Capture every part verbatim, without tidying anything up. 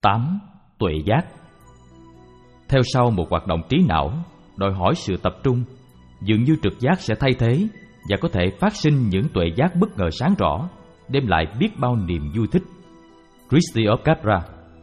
tám. Tuệ giác. Theo sau một hoạt động trí não đòi hỏi sự tập trung, dường như trực giác sẽ thay thế và có thể phát sinh những tuệ giác bất ngờ sáng rõ, đem lại biết bao niềm vui thích. Christie of Capra.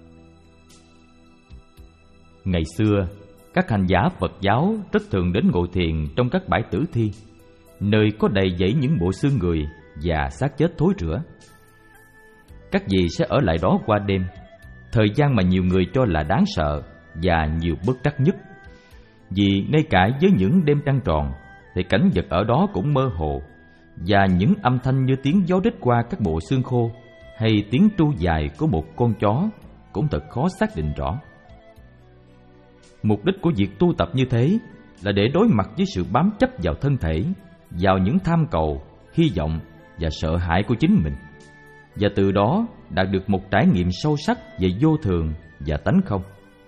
Ngày xưa, các hành giả Phật giáo rất thường đến ngồi thiền trong các bãi tử thi, nơi có đầy dẫy những bộ xương người và xác chết thối rữa. Các vị sẽ ở lại đó qua đêm, thời gian mà nhiều người cho là đáng sợ và nhiều bất trắc nhất. Vì ngay cả với những đêm trăng tròn thì cảnh vật ở đó cũng mơ hồ, và những âm thanh như tiếng gió rít qua các bộ xương khô hay tiếng tru dài của một con chó cũng thật khó xác định rõ. Mục đích của việc tu tập như thế là để đối mặt với sự bám chấp vào thân thể, vào những tham cầu, hy vọng và sợ hãi của chính mình, và từ đó đạt được một trải nghiệm sâu sắc về vô thường và tánh không.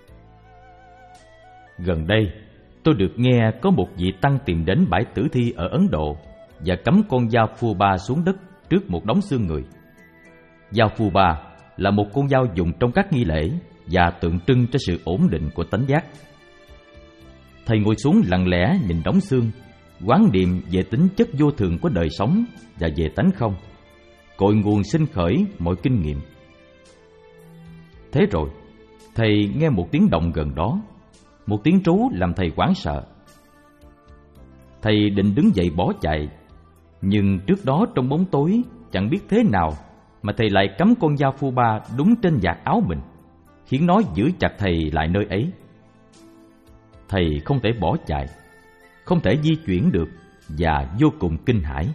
Gần đây, tôi được nghe có một vị tăng tìm đến bãi tử thi ở Ấn Độ và cắm con dao phù ba xuống đất trước một đống xương người. Dao phù ba là một con dao dùng trong các nghi lễ và tượng trưng cho sự ổn định của tánh giác. Thầy ngồi xuống lặng lẽ nhìn đống xương, quán niệm về tính chất vô thường của đời sống và về tánh không, cội nguồn sinh khởi mọi kinh nghiệm. Thế rồi, thầy nghe một tiếng động gần đó, một tiếng trú làm thầy hoảng sợ. Thầy định đứng dậy bỏ chạy, nhưng trước đó trong bóng tối chẳng biết thế nào mà thầy lại cắm con dao phù ba đúng trên vạt áo mình, khiến nó giữ chặt thầy lại nơi ấy. Thầy không thể bỏ chạy, không thể di chuyển được và vô cùng kinh hãi.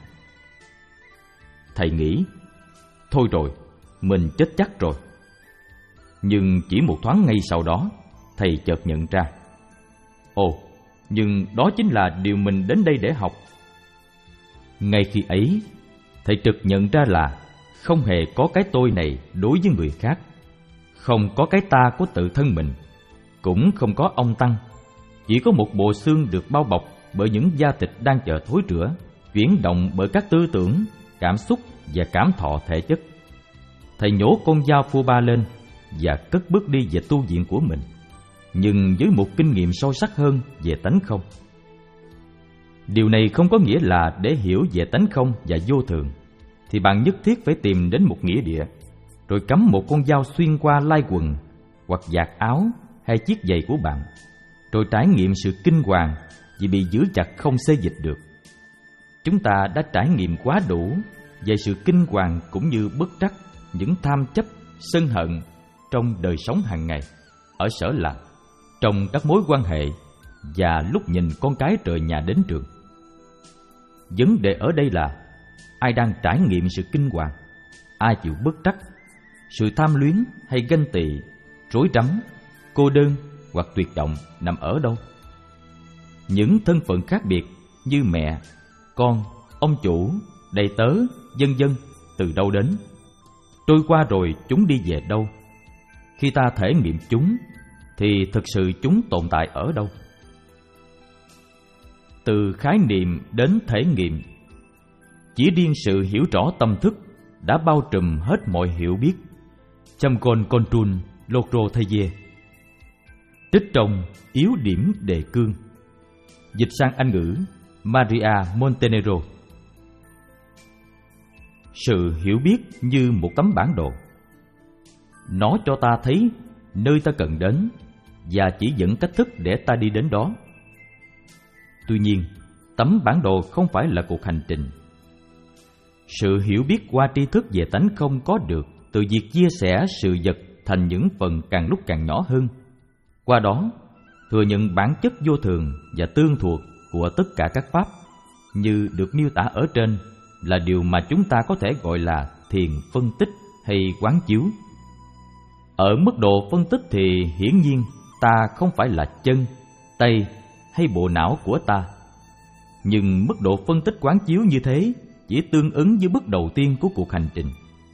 Thầy nghĩ, thôi rồi, mình chết chắc rồi. Nhưng chỉ một thoáng ngay sau đó, thầy chợt nhận ra, ồ, nhưng đó chính là điều mình đến đây để học. Ngay khi ấy, thầy trực nhận ra là không hề có cái tôi này đối với người khác, không có cái ta của tự thân mình, cũng không có ông Tăng. Chỉ có một bộ xương được bao bọc bởi những da thịt đang chờ thối rữa, chuyển động bởi các tư tưởng, cảm xúc và cảm thọ thể chất. Thầy nhổ con dao phù ba lên và cất bước đi về tu viện của mình, nhưng với một kinh nghiệm sâu sắc hơn về tánh không. Điều này không có nghĩa là để hiểu về tánh không và vô thường thì bạn nhất thiết phải tìm đến một nghĩa địa, rồi cắm một con dao xuyên qua lai quần hoặc vạt áo hay chiếc giày của bạn, rồi trải nghiệm sự kinh hoàng vì bị giữ chặt không xê dịch được. Chúng ta đã trải nghiệm quá đủ về sự kinh hoàng cũng như bất trắc, những tham chấp, sân hận trong đời sống hàng ngày, ở sở làm, trong các mối quan hệ và lúc nhìn con cái rời nhà đến trường. Vấn đề ở đây là ai đang trải nghiệm sự kinh hoàng, ai chịu bất trắc, sự tham luyến hay ganh tị, rối rắm, cô đơn hoặc tuyệt vọng nằm ở đâu? Những thân phận khác biệt như mẹ, con, ông chủ, đầy tớ, vân vân từ đâu đến? Trôi qua rồi chúng đi về đâu? Khi ta thể nghiệm chúng thì thực sự chúng tồn tại ở đâu? Từ khái niệm đến thể nghiệm, chỉ riêng sự hiểu rõ tâm thức đã bao trùm hết mọi hiểu biết. Chamgon Control Logro Theye. Trích trong Yếu điểm đề cương, dịch sang Anh ngữ Maria Montenegro. Sự hiểu biết như một tấm bản đồ. Nó cho ta thấy nơi ta cần đến và chỉ dẫn cách thức để ta đi đến đó. Tuy nhiên, tấm bản đồ không phải là cuộc hành trình. Sự hiểu biết qua tri thức về tánh không có được từ việc chia sẻ sự vật thành những phần càng lúc càng nhỏ hơn. Qua đó, thừa nhận bản chất vô thường và tương thuộc của tất cả các pháp như được miêu tả ở trên là điều mà chúng ta có thể gọi là thiền phân tích hay quán chiếu. Ở mức độ phân tích thì hiển nhiên ta không phải là chân, tay hay bộ não của ta. Nhưng mức độ phân tích quán chiếu như thế chỉ tương ứng với bước đầu tiên của cuộc hành trình.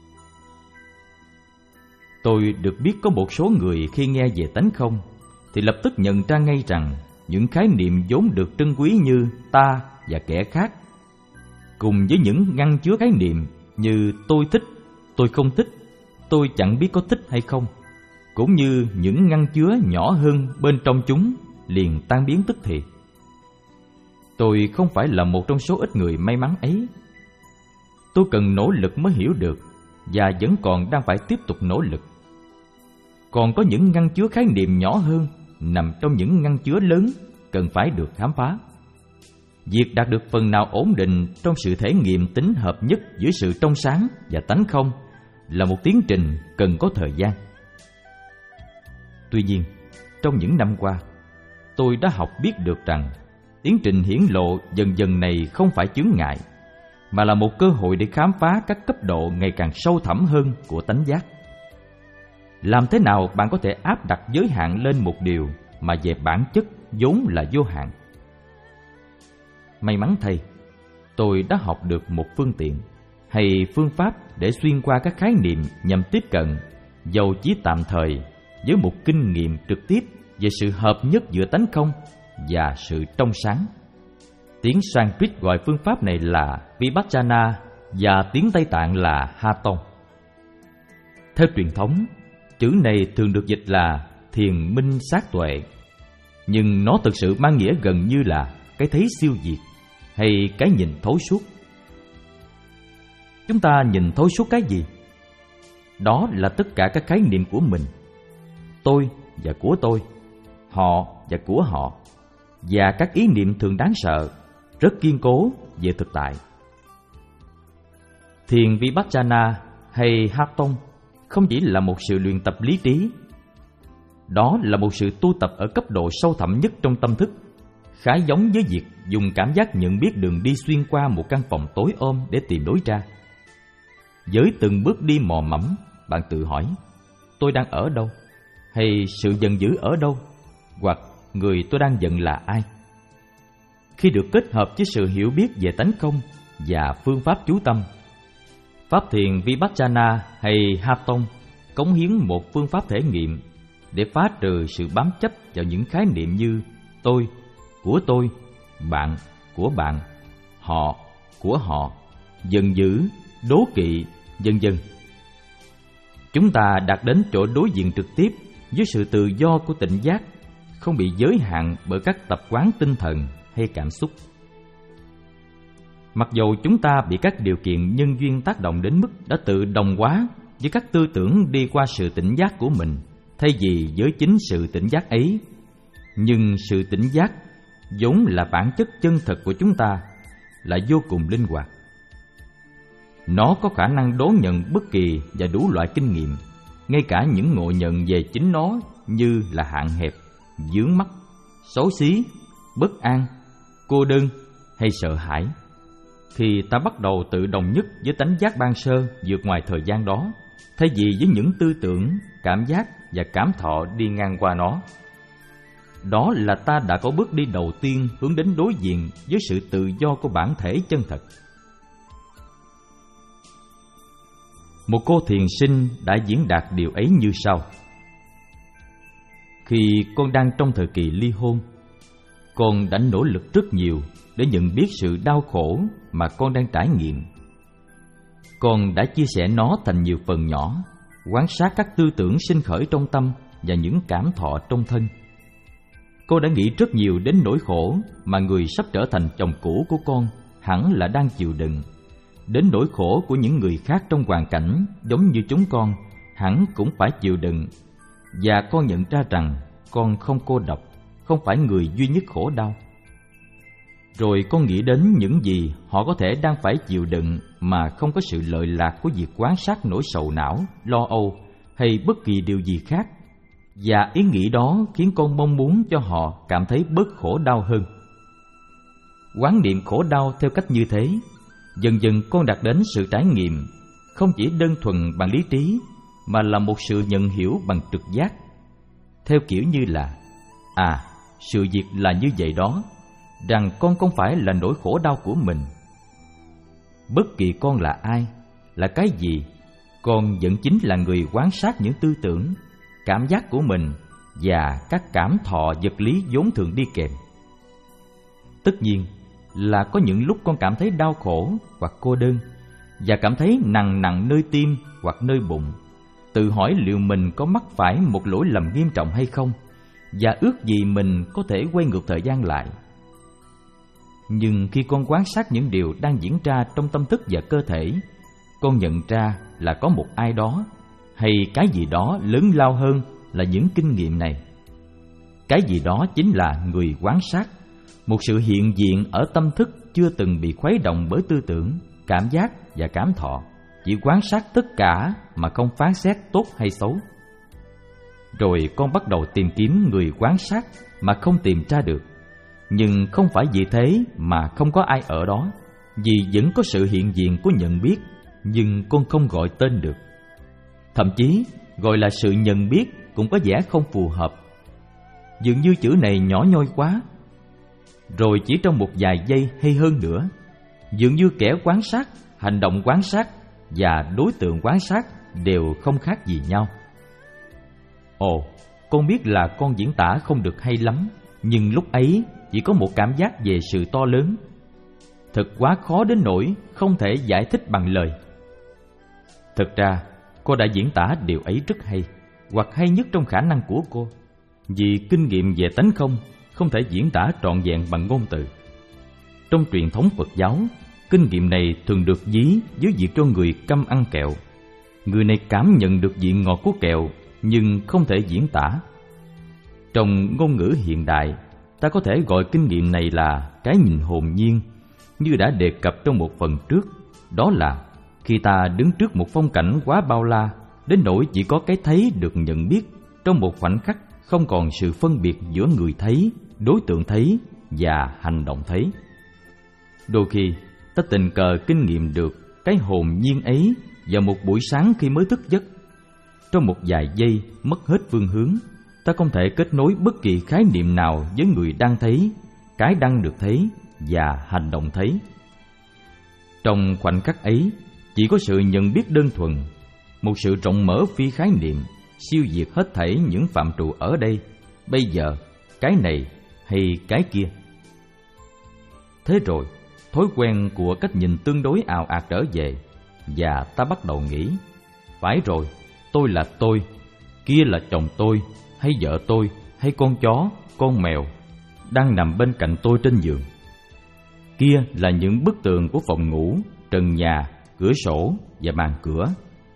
Tôi được biết có một số người khi nghe về tánh không thì lập tức nhận ra ngay rằng những khái niệm vốn được trân quý như ta và kẻ khác, cùng với những ngăn chứa khái niệm như tôi thích, tôi không thích, tôi chẳng biết có thích hay không, cũng như những ngăn chứa nhỏ hơn bên trong chúng liền tan biến tức thì. Tôi không phải là một trong số ít người may mắn ấy. Tôi cần nỗ lực mới hiểu được, và vẫn còn đang phải tiếp tục nỗ lực. Còn có những ngăn chứa khái niệm nhỏ hơn nằm trong những ngăn chứa lớn cần phải được khám phá. Việc đạt được phần nào ổn định trong sự thể nghiệm tính hợp nhất giữa sự trong sáng và tánh không là một tiến trình cần có thời gian. Tuy nhiên, trong những năm qua, tôi đã học biết được rằng tiến trình hiển lộ dần dần này không phải chướng ngại, mà là một cơ hội để khám phá các cấp độ ngày càng sâu thẳm hơn của tánh giác. Làm thế nào bạn có thể áp đặt giới hạn lên một điều mà về bản chất vốn là vô hạn? May mắn thay, tôi đã học được một phương tiện hay phương pháp để xuyên qua các khái niệm nhằm tiếp cận, dầu chỉ tạm thời, với một kinh nghiệm trực tiếp về sự hợp nhất giữa tánh không và sự trong sáng. Tiếng Sanskrit gọi phương pháp này là Vipassana và tiếng Tây Tạng là Hatha. Theo truyền thống, chữ này thường được dịch là thiền minh sát tuệ, nhưng nó thực sự mang nghĩa gần như là cái thấy siêu việt hay cái nhìn thấu suốt. Chúng ta nhìn thấu suốt cái gì? Đó là tất cả các khái niệm của mình, tôi và của tôi, họ và của họ, và các ý niệm thường đáng sợ, rất kiên cố về thực tại. Thiền Vipassana hay Hatha không chỉ là một sự luyện tập lý trí. Đó là một sự tu tập ở cấp độ sâu thẳm nhất trong tâm thức, khá giống với việc dùng cảm giác nhận biết đường đi xuyên qua một căn phòng tối om để tìm lối ra. Với từng bước đi mò mẫm, bạn tự hỏi, tôi đang ở đâu? Hay sự giận dữ ở đâu? Hoặc người tôi đang giận là ai? Khi được kết hợp với sự hiểu biết về tánh không và phương pháp chú tâm, pháp thiền Vipassana hay Hatha cống hiến một phương pháp thể nghiệm để phá trừ sự bám chấp vào những khái niệm như tôi, của tôi, bạn, của bạn, họ, của họ, giận dữ, đố kỵ, vân vân. Chúng ta đạt đến chỗ đối diện trực tiếp với sự tự do của tỉnh giác, không bị giới hạn bởi các tập quán tinh thần hay cảm xúc. Mặc dầu chúng ta bị các điều kiện nhân duyên tác động đến mức đã tự đồng hóa với các tư tưởng đi qua sự tỉnh giác của mình, thay vì với chính sự tỉnh giác ấy, nhưng sự tỉnh giác vốn là bản chất chân thật của chúng ta là vô cùng linh hoạt. Nó có khả năng đón nhận bất kỳ và đủ loại kinh nghiệm, ngay cả những ngộ nhận về chính nó như là hạn hẹp, vướng mắc, xấu xí, bất an, cô đơn hay sợ hãi. Thì ta bắt đầu tự đồng nhất với tánh giác ban sơ vượt ngoài thời gian đó, thay vì với những tư tưởng, cảm giác và cảm thọ đi ngang qua nó. Đó là ta đã có bước đi đầu tiên hướng đến đối diện với sự tự do của bản thể chân thật. Một cô thiền sinh đã diễn đạt điều ấy như sau: khi con đang trong thời kỳ ly hôn, con đã nỗ lực rất nhiều để nhận biết sự đau khổ mà con đang trải nghiệm. Con đã chia sẻ nó thành nhiều phần nhỏ, quan sát các tư tưởng sinh khởi trong tâm và những cảm thọ trong thân. Cô đã nghĩ rất nhiều đến nỗi khổ mà người sắp trở thành chồng cũ của con hẳn là đang chịu đựng, đến nỗi khổ của những người khác trong hoàn cảnh giống như chúng con hẳn cũng phải chịu đựng. Và con nhận ra rằng con không cô độc, không phải người duy nhất khổ đau. Rồi con nghĩ đến những gì họ có thể đang phải chịu đựng mà không có sự lợi lạc của việc quan sát nỗi sầu não, lo âu hay bất kỳ điều gì khác. Và ý nghĩ đó khiến con mong muốn cho họ cảm thấy bớt khổ đau hơn. Quán niệm khổ đau theo cách như thế, dần dần con đạt đến sự trải nghiệm không chỉ đơn thuần bằng lý trí, mà là một sự nhận hiểu bằng trực giác, theo kiểu như là à, sự việc là như vậy đó, rằng con không phải là nỗi khổ đau của mình. Bất kỳ con là ai, là cái gì, con vẫn chính là người quan sát những tư tưởng, cảm giác của mình và các cảm thọ vật lý vốn thường đi kèm. Tất nhiên là có những lúc con cảm thấy đau khổ hoặc cô đơn, và cảm thấy nặng nặng nơi tim hoặc nơi bụng, tự hỏi liệu mình có mắc phải một lỗi lầm nghiêm trọng hay không, và ước gì mình có thể quay ngược thời gian lại. Nhưng khi con quan sát những điều đang diễn ra trong tâm thức và cơ thể, con nhận ra là có một ai đó hay cái gì đó lớn lao hơn là những kinh nghiệm này. Cái gì đó chính là người quan sát, một sự hiện diện ở tâm thức chưa từng bị khuấy động bởi tư tưởng, cảm giác và cảm thọ, chỉ quan sát tất cả mà không phán xét tốt hay xấu. Rồi con bắt đầu tìm kiếm người quan sát mà không tìm ra được. Nhưng không phải vì thế mà không có ai ở đó, vì vẫn có sự hiện diện của nhận biết, nhưng con không gọi tên được. Thậm chí gọi là sự nhận biết cũng có vẻ không phù hợp. Dường như chữ này nhỏ nhoi quá. Rồi chỉ trong một vài giây hay hơn nữa, dường như kẻ quan sát, hành động quan sát và đối tượng quan sát đều không khác gì nhau. Ồ, con biết là con diễn tả không được hay lắm, nhưng lúc ấy chỉ có một cảm giác về sự to lớn. Thật quá khó đến nỗi không thể giải thích bằng lời. Thực ra, cô đã diễn tả điều ấy rất hay, hoặc hay nhất trong khả năng của cô, vì kinh nghiệm về tánh không không thể diễn tả trọn vẹn bằng ngôn từ. Trong truyền thống Phật giáo, kinh nghiệm này thường được ví với việc cho người câm ăn kẹo. Người này cảm nhận được vị ngọt của kẹo nhưng không thể diễn tả. Trong ngôn ngữ hiện đại, ta có thể gọi kinh nghiệm này là cái nhìn hồn nhiên, như đã đề cập trong một phần trước. Đó là khi ta đứng trước một phong cảnh quá bao la, đến nỗi chỉ có cái thấy được nhận biết, trong một khoảnh khắc không còn sự phân biệt giữa người thấy, đối tượng thấy và hành động thấy. Đôi khi ta tình cờ kinh nghiệm được cái hồn nhiên ấy vào một buổi sáng khi mới thức giấc. Trong một vài giây mất hết phương hướng, ta không thể kết nối bất kỳ khái niệm nào với người đang thấy, cái đang được thấy và hành động thấy. Trong khoảnh khắc ấy, chỉ có sự nhận biết đơn thuần, một sự rộng mở phi khái niệm, siêu diệt hết thảy những phạm trù ở đây, bây giờ, cái này hay cái kia. Thế rồi, thói quen của cách nhìn tương đối ào ạt trở về, và ta bắt đầu nghĩ, phải rồi, tôi là tôi, kia là chồng tôi, hay vợ tôi, hay con chó, con mèo, đang nằm bên cạnh tôi trên giường. Kia là những bức tường của phòng ngủ, trần nhà, cửa sổ và màn cửa.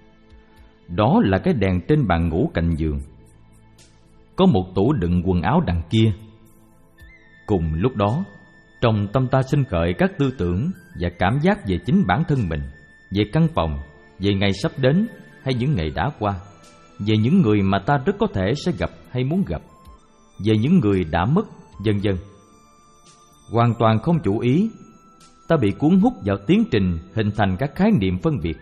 Đó là cái đèn trên bàn ngủ cạnh giường. Có một tủ đựng quần áo đằng kia. Cùng lúc đó, trong tâm ta sinh khởi các tư tưởng và cảm giác về chính bản thân mình, về căn phòng, về ngày sắp đến hay những ngày đã qua, về những người mà ta rất có thể sẽ gặp hay muốn gặp, về những người đã mất, vân vân. Hoàn toàn không chủ ý, ta bị cuốn hút vào tiến trình hình thành các khái niệm phân biệt.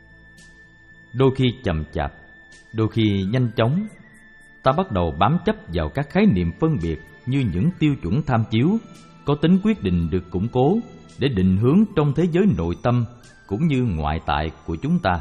Đôi khi chậm chạp, đôi khi nhanh chóng, ta bắt đầu bám chấp vào các khái niệm phân biệt như những tiêu chuẩn tham chiếu có tính quyết định được củng cố để định hướng trong thế giới nội tâm cũng như ngoại tại của chúng ta.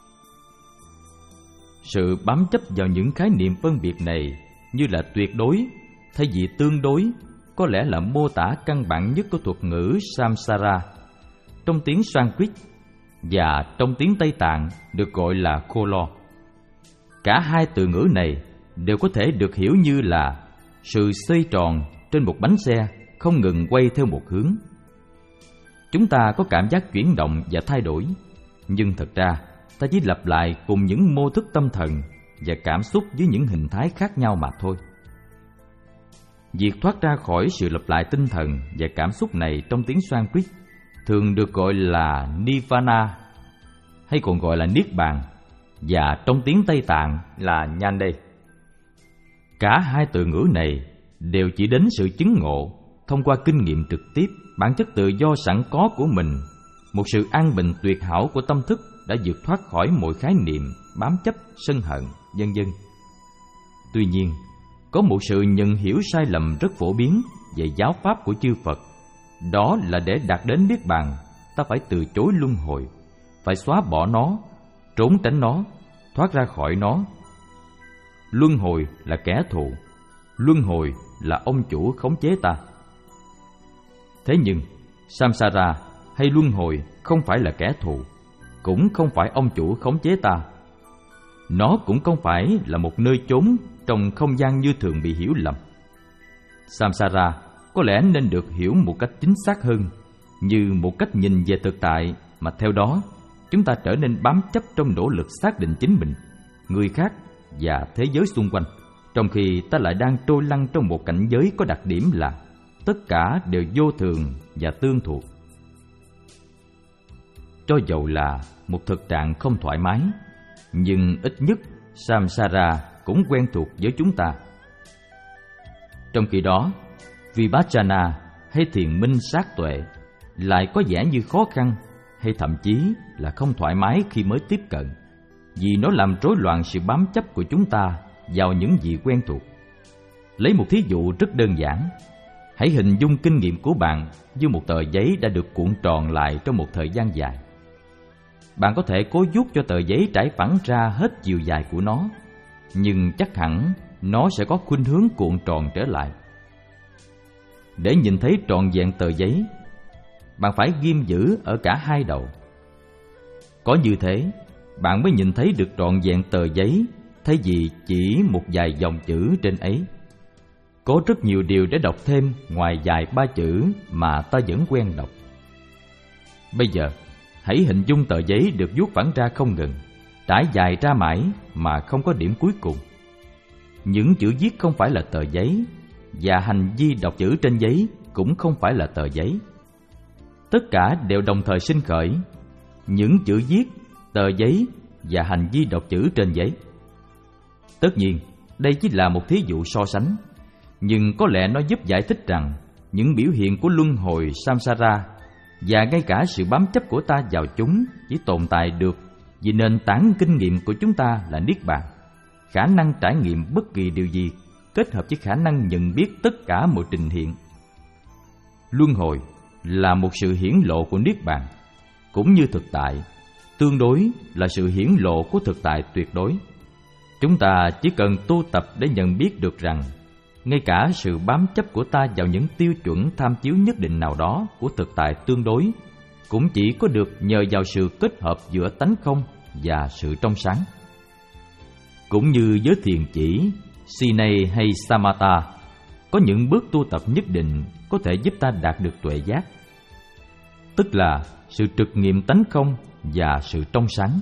Sự bám chấp vào những khái niệm phân biệt này như là tuyệt đối thay vì tương đối có lẽ là mô tả căn bản nhất của thuật ngữ samsara trong tiếng Sanskrit, và trong tiếng Tây Tạng được gọi là kholo. Cả hai từ ngữ này đều có thể được hiểu như là sự xoay tròn trên một bánh xe không ngừng quay theo một hướng. Chúng ta có cảm giác chuyển động và thay đổi, nhưng thật ra ta chỉ lặp lại cùng những mô thức tâm thần và cảm xúc với những hình thái khác nhau mà thôi. Việc thoát ra khỏi sự lặp lại tinh thần và cảm xúc này trong tiếng Sanskrit thường được gọi là Nirvana, hay còn gọi là Niết Bàn, và trong tiếng Tây Tạng là Nhande. Cả hai từ ngữ này đều chỉ đến sự chứng ngộ thông qua kinh nghiệm trực tiếp bản chất tự do sẵn có của mình, một sự an bình tuyệt hảo của tâm thức đã vượt thoát khỏi mọi khái niệm, bám chấp, sân hận, vân vân. Tuy nhiên, có một sự nhận hiểu sai lầm rất phổ biến về giáo pháp của chư Phật. Đó là để đạt đến Niết Bàn, ta phải từ chối luân hồi, phải xóa bỏ nó, trốn tránh nó, thoát ra khỏi nó. Luân hồi là kẻ thù, luân hồi là ông chủ khống chế ta. Thế nhưng, samsara hay luân hồi không phải là kẻ thù, cũng không phải ông chủ khống chế ta. nó cũng không phải là một nơi chốn trong không gian như thường bị hiểu lầm. Samsara có lẽ nên được hiểu một cách chính xác hơn, như một cách nhìn về thực tại, mà theo đó chúng ta trở nên bám chấp trong nỗ lực xác định chính mình, người khác và thế giới xung quanh, trong khi ta lại đang trôi lăn trong một cảnh giới có đặc điểm là tất cả đều vô thường và tương thuộc. Cho dầu là một thực trạng không thoải mái, nhưng ít nhất Samsara cũng quen thuộc với chúng ta. Trong khi đó, Vipassana hay thiền minh sát tuệ lại có vẻ như khó khăn hay thậm chí là không thoải mái khi mới tiếp cận, vì nó làm rối loạn sự bám chấp của chúng ta vào những gì quen thuộc. Lấy một thí dụ rất đơn giản, hãy hình dung kinh nghiệm của bạn như một tờ giấy đã được cuộn tròn lại trong một thời gian dài. Bạn có thể cố vuốt cho tờ giấy trải phẳng ra hết chiều dài của nó, nhưng chắc hẳn nó sẽ có khuynh hướng cuộn tròn trở lại. Để nhìn thấy trọn vẹn tờ giấy, bạn phải ghim giữ ở cả hai đầu. Có như thế, bạn mới nhìn thấy được trọn vẹn tờ giấy, thay vì chỉ một vài dòng chữ trên ấy. Có rất nhiều điều để đọc thêm ngoài vài ba chữ mà ta vẫn quen đọc. Bây giờ, hãy hình dung tờ giấy được vuốt phẳng ra không ngừng, trải dài ra mãi mà không có điểm cuối cùng. Những chữ viết không phải là tờ giấy, và hành vi đọc chữ trên giấy cũng không phải là tờ giấy. Tất cả đều đồng thời sinh khởi, những chữ viết, tờ giấy và hành vi đọc chữ trên giấy. Tất nhiên, đây chỉ là một thí dụ so sánh, nhưng có lẽ nó giúp giải thích rằng những biểu hiện của luân hồi samsara và ngay cả sự bám chấp của ta vào chúng chỉ tồn tại được vì nền tảng kinh nghiệm của chúng ta là Niết Bàn, khả năng trải nghiệm bất kỳ điều gì kết hợp với khả năng nhận biết tất cả mọi trình hiện. Luân hồi là một sự hiển lộ của Niết Bàn, cũng như thực tại, tương đối là sự hiển lộ của thực tại tuyệt đối. Chúng ta chỉ cần tu tập để nhận biết được rằng ngay cả sự bám chấp của ta vào những tiêu chuẩn tham chiếu nhất định nào đó của thực tại tương đối cũng chỉ có được nhờ vào sự kết hợp giữa tánh không và sự trong sáng. Cũng như với thiền chỉ, Sine hay Samatha, có những bước tu tập nhất định có thể giúp ta đạt được tuệ giác, tức là sự trực nghiệm tánh không và sự trong sáng.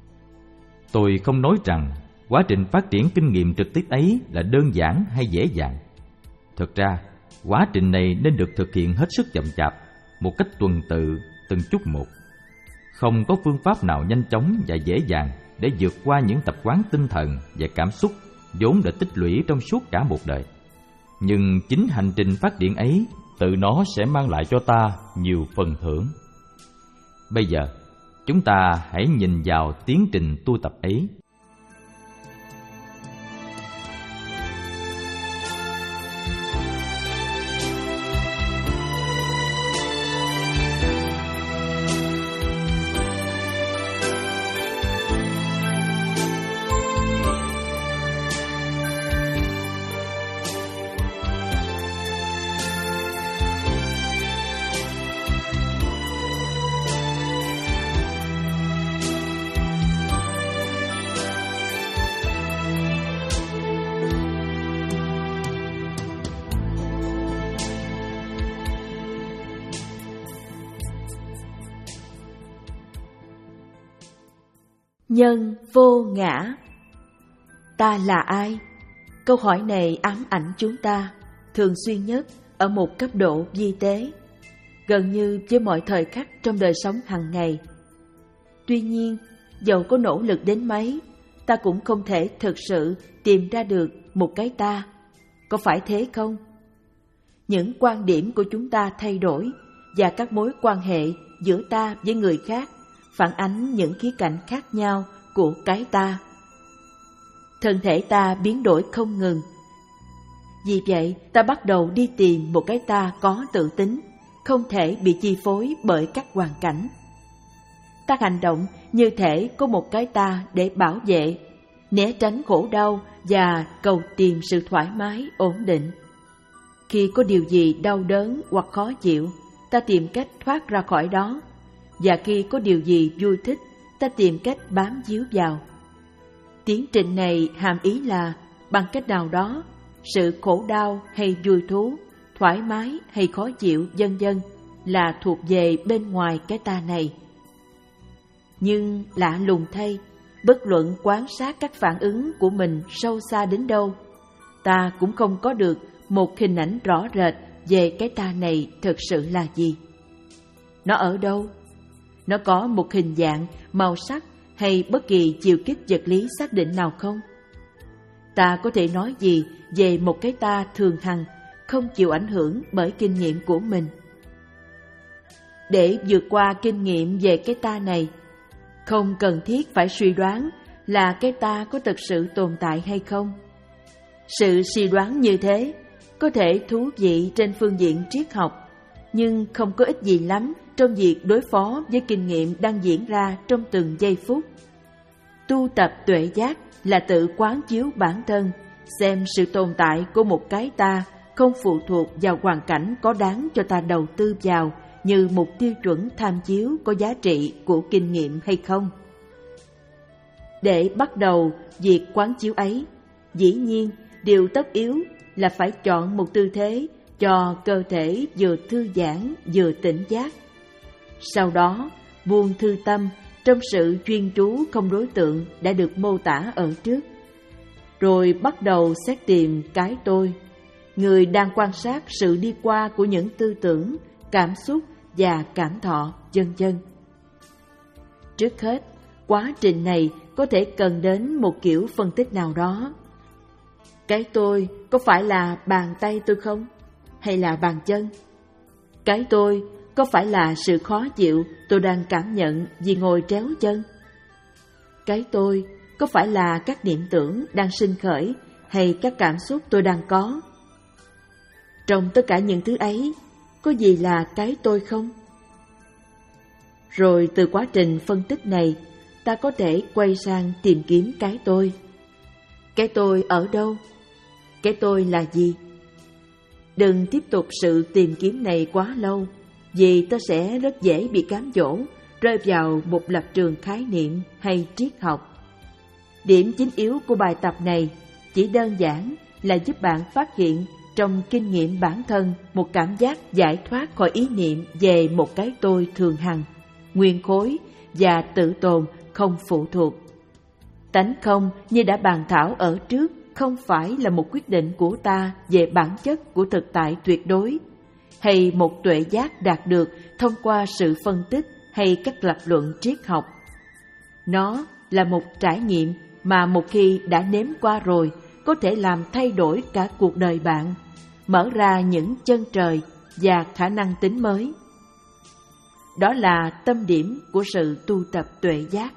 Tôi không nói rằng quá trình phát triển kinh nghiệm trực tiếp ấy là đơn giản hay dễ dàng. Thực ra, quá trình này nên được thực hiện hết sức chậm chạp, một cách tuần tự, từng chút một. Không có phương pháp nào nhanh chóng và dễ dàng để vượt qua những tập quán tinh thần và cảm xúc vốn đã tích lũy trong suốt cả một đời. Nhưng chính hành trình phát triển ấy tự nó sẽ mang lại cho ta nhiều phần thưởng. Bây giờ, chúng ta hãy nhìn vào tiến trình tu tập ấy. Nhân vô ngã. Ta là ai? Câu hỏi này ám ảnh chúng ta thường xuyên nhất ở một cấp độ vi tế, gần như với mọi thời khắc trong đời sống hàng ngày. Tuy nhiên, dẫu có nỗ lực đến mấy, ta cũng không thể thực sự tìm ra được một cái ta. Có phải thế không? Những quan điểm của chúng ta thay đổi và các mối quan hệ giữa ta với người khác phản ánh những khía cạnh khác nhau của cái ta. Thân thể ta biến đổi không ngừng. Vì vậy, ta bắt đầu đi tìm một cái ta có tự tính, không thể bị chi phối bởi các hoàn cảnh. Ta hành động như thể có một cái ta để bảo vệ, né tránh khổ đau và cầu tìm sự thoải mái, ổn định. Khi có điều gì đau đớn hoặc khó chịu, ta tìm cách thoát ra khỏi đó. Và khi có điều gì vui thích, ta tìm cách bám víu vào. Tiến trình này hàm ý là bằng cách nào đó, sự khổ đau hay vui thú, thoải mái hay khó chịu vân vân là thuộc về bên ngoài cái ta này. Nhưng lạ lùng thay, bất luận quan sát các phản ứng của mình sâu xa đến đâu, ta cũng không có được một hình ảnh rõ rệt về cái ta này thực sự là gì. Nó ở đâu? Nó có một hình dạng, màu sắc hay bất kỳ chiều kích vật lý xác định nào không? Ta có thể nói gì về một cái ta thường hằng, không chịu ảnh hưởng bởi kinh nghiệm của mình? Để vượt qua kinh nghiệm về cái ta này, không cần thiết phải suy đoán là cái ta có thực sự tồn tại hay không. Sự suy đoán như thế có thể thú vị trên phương diện triết học, nhưng không có ích gì lắm trong việc đối phó với kinh nghiệm đang diễn ra trong từng giây phút. Tu tập tuệ giác là tự quán chiếu bản thân, xem sự tồn tại của một cái ta không phụ thuộc vào hoàn cảnh có đáng cho ta đầu tư vào như một tiêu chuẩn tham chiếu có giá trị của kinh nghiệm hay không. Để bắt đầu việc quán chiếu ấy, dĩ nhiên điều tất yếu là phải chọn một tư thế cho cơ thể vừa thư giãn vừa tỉnh giác. Sau đó buông thư tâm trong sự chuyên chú không đối tượng đã được mô tả ở trước, rồi bắt đầu xét tìm cái tôi, người đang quan sát sự đi qua của những tư tưởng, cảm xúc và cảm thọ, vân vân. Trước hết, quá trình này có thể cần đến một kiểu phân tích nào đó. Cái tôi có phải là bàn tay tôi không? Hay là bàn chân? Cái tôi có phải là sự khó chịu tôi đang cảm nhận vì ngồi tréo chân? Cái tôi có phải là các niệm tưởng đang sinh khởi hay các cảm xúc tôi đang có? Trong tất cả những thứ ấy, có gì là cái tôi không? Rồi từ quá trình phân tích này, ta có thể quay sang tìm kiếm cái tôi. Cái tôi ở đâu? Cái tôi là gì? Đừng tiếp tục sự tìm kiếm này quá lâu, vì ta sẽ rất dễ bị cám dỗ, rơi vào một lập trường khái niệm hay triết học. Điểm chính yếu của bài tập này chỉ đơn giản là giúp bạn phát hiện trong kinh nghiệm bản thân một cảm giác giải thoát khỏi ý niệm về một cái tôi thường hằng, nguyên khối và tự tồn không phụ thuộc. Tánh không như đã bàn thảo ở trước không phải là một quyết định của ta về bản chất của thực tại tuyệt đối, hay một tuệ giác đạt được thông qua sự phân tích hay các lập luận triết học. Nó là một trải nghiệm mà một khi đã nếm qua rồi có thể làm thay đổi cả cuộc đời bạn, mở ra những chân trời và khả năng tính mới. Đó là tâm điểm của sự tu tập tuệ giác.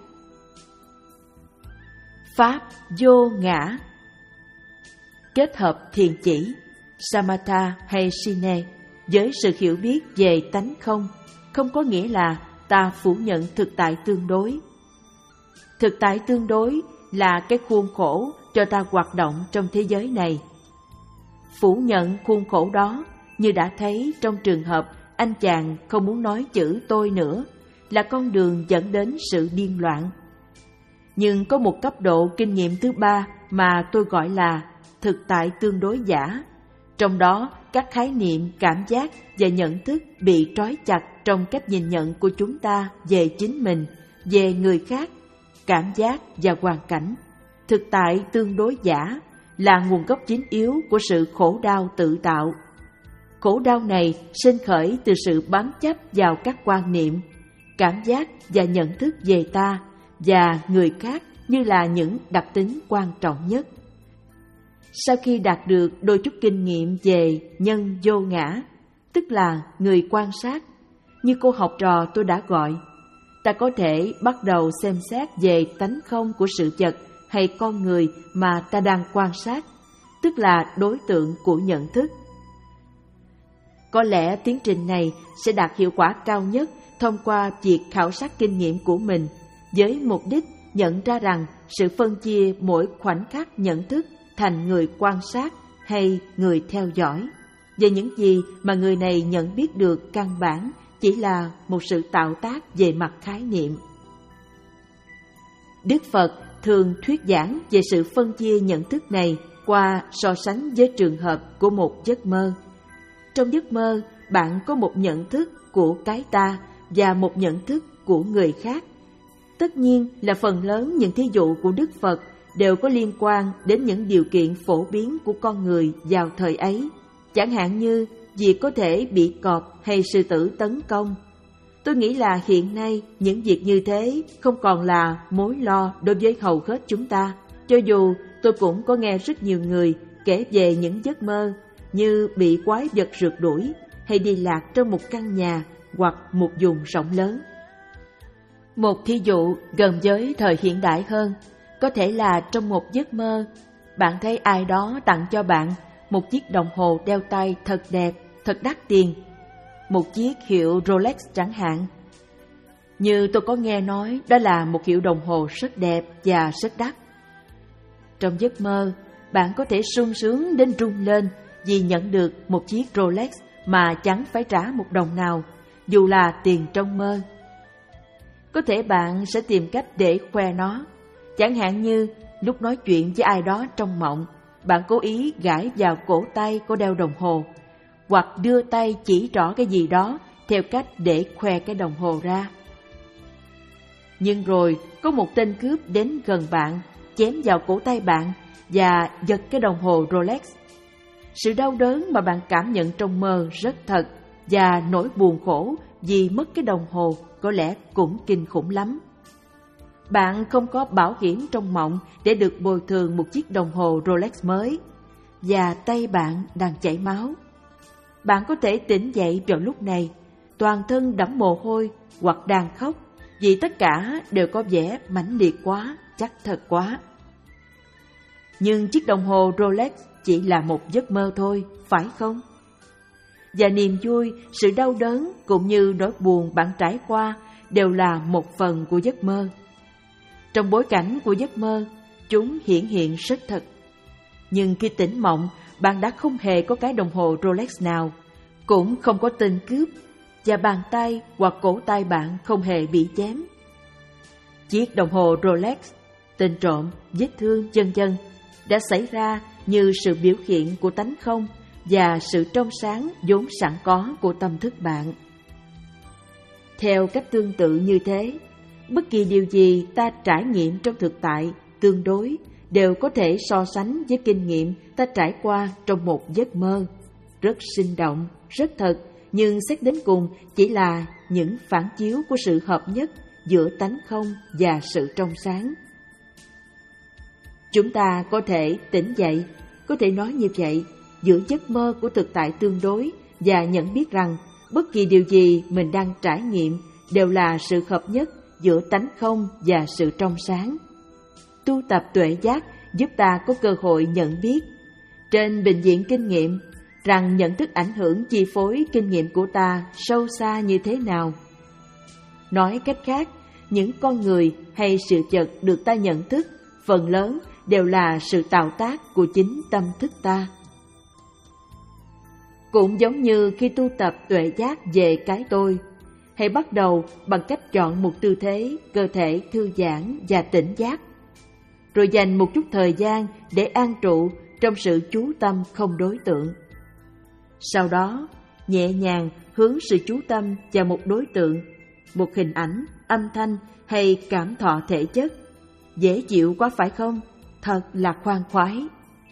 Pháp vô ngã. Kết hợp thiền chỉ, samatha hay sine với sự hiểu biết về tánh không, không có nghĩa là ta phủ nhận thực tại tương đối. Thực tại tương đối là cái khuôn khổ cho ta hoạt động trong thế giới này. Phủ nhận khuôn khổ đó, như đã thấy trong trường hợp anh chàng không muốn nói chữ tôi nữa, là con đường dẫn đến sự điên loạn. Nhưng có một cấp độ kinh nghiệm thứ ba mà tôi gọi là thực tại tương đối giả. Trong đó, các khái niệm, cảm giác và nhận thức bị trói chặt trong cách nhìn nhận của chúng ta về chính mình, về người khác, cảm giác và hoàn cảnh. Thực tại tương đối giả là nguồn gốc chính yếu của sự khổ đau tự tạo. Khổ đau này sinh khởi từ sự bám chấp vào các quan niệm, cảm giác và nhận thức về ta và người khác như là những đặc tính quan trọng nhất. Sau khi đạt được đôi chút kinh nghiệm về nhân vô ngã, tức là người quan sát, như cô học trò tôi đã gọi, ta có thể bắt đầu xem xét về tánh không của sự vật hay con người mà ta đang quan sát, tức là đối tượng của nhận thức. Có lẽ tiến trình này sẽ đạt hiệu quả cao nhất thông qua việc khảo sát kinh nghiệm của mình, với mục đích nhận ra rằng sự phân chia mỗi khoảnh khắc nhận thức thành người quan sát hay người theo dõi, và những gì mà người này nhận biết được căn bản chỉ là một sự tạo tác về mặt khái niệm. Đức Phật thường thuyết giảng về sự phân chia nhận thức này qua so sánh với trường hợp của một giấc mơ. Trong giấc mơ, bạn có một nhận thức của cái ta và một nhận thức của người khác. Tất nhiên là phần lớn những thí dụ của Đức Phật đều có liên quan đến những điều kiện phổ biến của con người vào thời ấy, chẳng hạn như việc có thể bị cọp hay sư tử tấn công. Tôi nghĩ là hiện nay những việc như thế không còn là mối lo đối với hầu hết chúng ta, cho dù tôi cũng có nghe rất nhiều người kể về những giấc mơ như bị quái vật rượt đuổi hay đi lạc trong một căn nhà hoặc một vùng rộng lớn. Một thí dụ gần với thời hiện đại hơn, có thể là trong một giấc mơ, bạn thấy ai đó tặng cho bạn một chiếc đồng hồ đeo tay thật đẹp, thật đắt tiền, một chiếc hiệu Rolex chẳng hạn. Như tôi có nghe nói, đó là một hiệu đồng hồ rất đẹp và rất đắt. Trong giấc mơ, bạn có thể sung sướng đến rung lên vì nhận được một chiếc Rolex mà chẳng phải trả một đồng nào, dù là tiền trong mơ. Có thể bạn sẽ tìm cách để khoe nó, chẳng hạn như lúc nói chuyện với ai đó trong mộng, bạn cố ý gãi vào cổ tay có đeo đồng hồ, hoặc đưa tay chỉ trỏ cái gì đó theo cách để khoe cái đồng hồ ra. Nhưng rồi có một tên cướp đến gần bạn, chém vào cổ tay bạn và giật cái đồng hồ Rolex. Sự đau đớn mà bạn cảm nhận trong mơ rất thật, và nỗi buồn khổ vì mất cái đồng hồ có lẽ cũng kinh khủng lắm. Bạn không có bảo hiểm trong mộng để được bồi thường một chiếc đồng hồ Rolex mới, và tay bạn đang chảy máu. Bạn có thể tỉnh dậy vào lúc này, toàn thân đẫm mồ hôi hoặc đang khóc, vì tất cả đều có vẻ mãnh liệt quá, chắc thật quá. Nhưng chiếc đồng hồ Rolex chỉ là một giấc mơ thôi, phải không? Và niềm vui, sự đau đớn cũng như nỗi buồn bạn trải qua đều là một phần của giấc mơ. Trong bối cảnh của giấc mơ, chúng hiển hiện rất thật. Nhưng khi tỉnh mộng, bạn đã không hề có cái đồng hồ Rolex nào, cũng không có tên cướp, và bàn tay hoặc cổ tay bạn không hề bị chém. Chiếc đồng hồ Rolex, tên trộm, vết thương, vân vân đã xảy ra như sự biểu hiện của tánh không và sự trong sáng vốn sẵn có của tâm thức bạn. Theo cách tương tự như thế, bất kỳ điều gì ta trải nghiệm trong thực tại tương đối đều có thể so sánh với kinh nghiệm ta trải qua trong một giấc mơ. Rất sinh động, rất thật, nhưng xét đến cùng chỉ là những phản chiếu của sự hợp nhất giữa tánh không và sự trong sáng. Chúng ta có thể tỉnh dậy, có thể nói như vậy, giữa giấc mơ của thực tại tương đối và nhận biết rằng bất kỳ điều gì mình đang trải nghiệm đều là sự hợp nhất giữa tánh không và sự trong sáng. Tu tập tuệ giác giúp ta có cơ hội nhận biết, trên bình diện kinh nghiệm, rằng nhận thức ảnh hưởng chi phối kinh nghiệm của ta sâu xa như thế nào. Nói cách khác, những con người hay sự vật được ta nhận thức, phần lớn đều là sự tạo tác của chính tâm thức ta. Cũng giống như khi tu tập tuệ giác về cái tôi, hãy bắt đầu bằng cách chọn một tư thế cơ thể thư giãn và tỉnh giác, rồi dành một chút thời gian để an trụ trong sự chú tâm không đối tượng. Sau đó, nhẹ nhàng hướng sự chú tâm vào một đối tượng, một hình ảnh, âm thanh hay cảm thọ thể chất. Dễ chịu quá phải không? Thật là khoan khoái.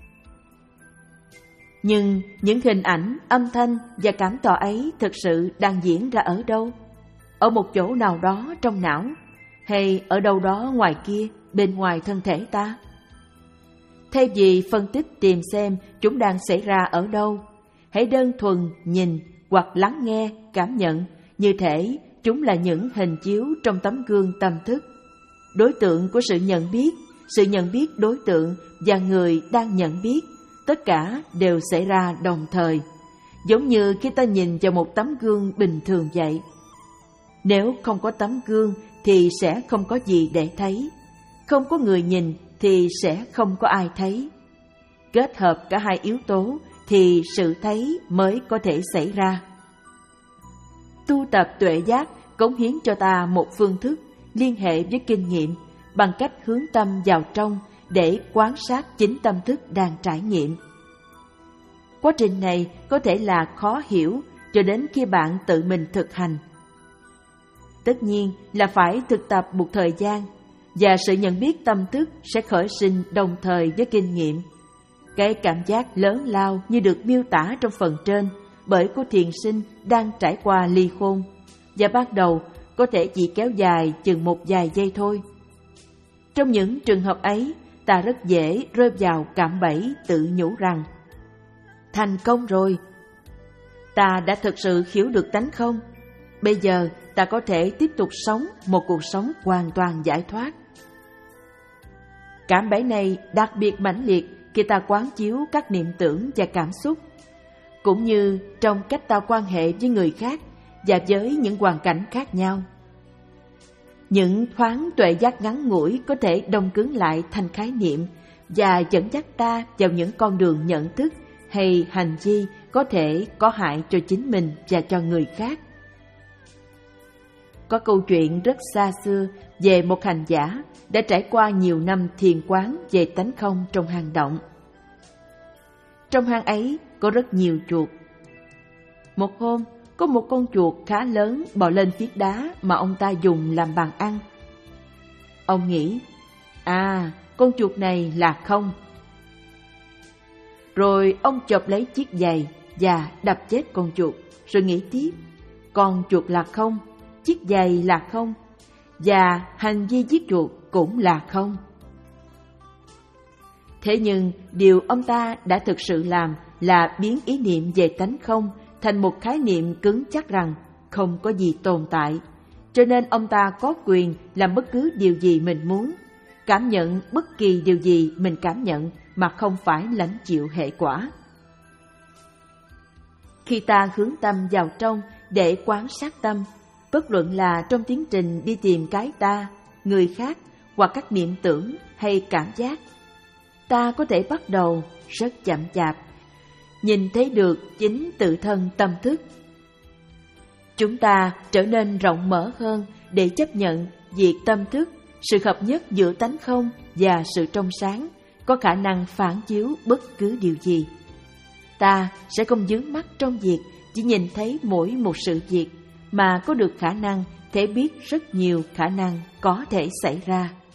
Nhưng những hình ảnh, âm thanh và cảm thọ ấy thực sự đang diễn ra ở đâu? Ở một chỗ nào đó trong não, hay ở đâu đó ngoài kia, bên ngoài thân thể ta? Thay vì phân tích tìm xem chúng đang xảy ra ở đâu, hãy đơn thuần nhìn hoặc lắng nghe, cảm nhận như thể chúng là những hình chiếu trong tấm gương tâm thức. Đối tượng của sự nhận biết, sự nhận biết đối tượng và người đang nhận biết, tất cả đều xảy ra đồng thời, giống như khi ta nhìn vào một tấm gương bình thường vậy. Nếu không có tấm gương thì sẽ không có gì để thấy, không có người nhìn thì sẽ không có ai thấy. Kết hợp cả hai yếu tố thì sự thấy mới có thể xảy ra. Tu tập tuệ giác cống hiến cho ta một phương thức liên hệ với kinh nghiệm bằng cách hướng tâm vào trong để quan sát chính tâm thức đang trải nghiệm. Quá trình này có thể là khó hiểu cho đến khi bạn tự mình thực hành. Tất nhiên là phải thực tập một thời gian, và sự nhận biết tâm thức sẽ khởi sinh đồng thời với kinh nghiệm. Cái cảm giác lớn lao như được miêu tả trong phần trên bởi cô thiền sinh đang trải qua ly khôn, và ban đầu có thể chỉ kéo dài chừng một vài giây thôi. Trong những trường hợp ấy, ta rất dễ rơi vào cạm bẫy tự nhủ rằng thành công rồi, ta đã thực sự hiểu được tánh không, bây giờ ta có thể tiếp tục sống một cuộc sống hoàn toàn giải thoát. Cạm bẫy này đặc biệt mãnh liệt khi ta quán chiếu các niệm tưởng và cảm xúc, cũng như trong cách ta quan hệ với người khác và với những hoàn cảnh khác nhau. Những thoáng tuệ giác ngắn ngủi có thể đông cứng lại thành khái niệm và dẫn dắt ta vào những con đường nhận thức hay hành vi có thể có hại cho chính mình và cho người khác. Có câu chuyện rất xa xưa về một hành giả đã trải qua nhiều năm thiền quán về tánh không trong hang động. Trong hang ấy có rất nhiều chuột. Một hôm, có một con chuột khá lớn bò lên phiến đá mà ông ta dùng làm bàn ăn. Ông nghĩ, à, con chuột này là không. Rồi ông chộp lấy chiếc giày và đập chết con chuột, rồi nghĩ tiếp, con chuột là không, chiếc giày là không, và hành vi giết chuột cũng là không. Thế nhưng điều ông ta đã thực sự làm là biến ý niệm về tánh không thành một khái niệm cứng chắc rằng không có gì tồn tại, cho nên ông ta có quyền làm bất cứ điều gì mình muốn, cảm nhận bất kỳ điều gì mình cảm nhận mà không phải lãnh chịu hệ quả. Khi ta hướng tâm vào trong để quan sát tâm, bất luận là trong tiến trình đi tìm cái ta, người khác hoặc các niệm tưởng hay cảm giác, ta có thể bắt đầu rất chậm chạp nhìn thấy được chính tự thân tâm thức. Chúng ta trở nên rộng mở hơn để chấp nhận việc tâm thức, sự hợp nhất giữa tánh không và sự trong sáng, có khả năng phản chiếu bất cứ điều gì. Ta sẽ không vướng mắc trong việc chỉ nhìn thấy mỗi một sự việc, mà có được khả năng thể biết rất nhiều khả năng có thể xảy ra.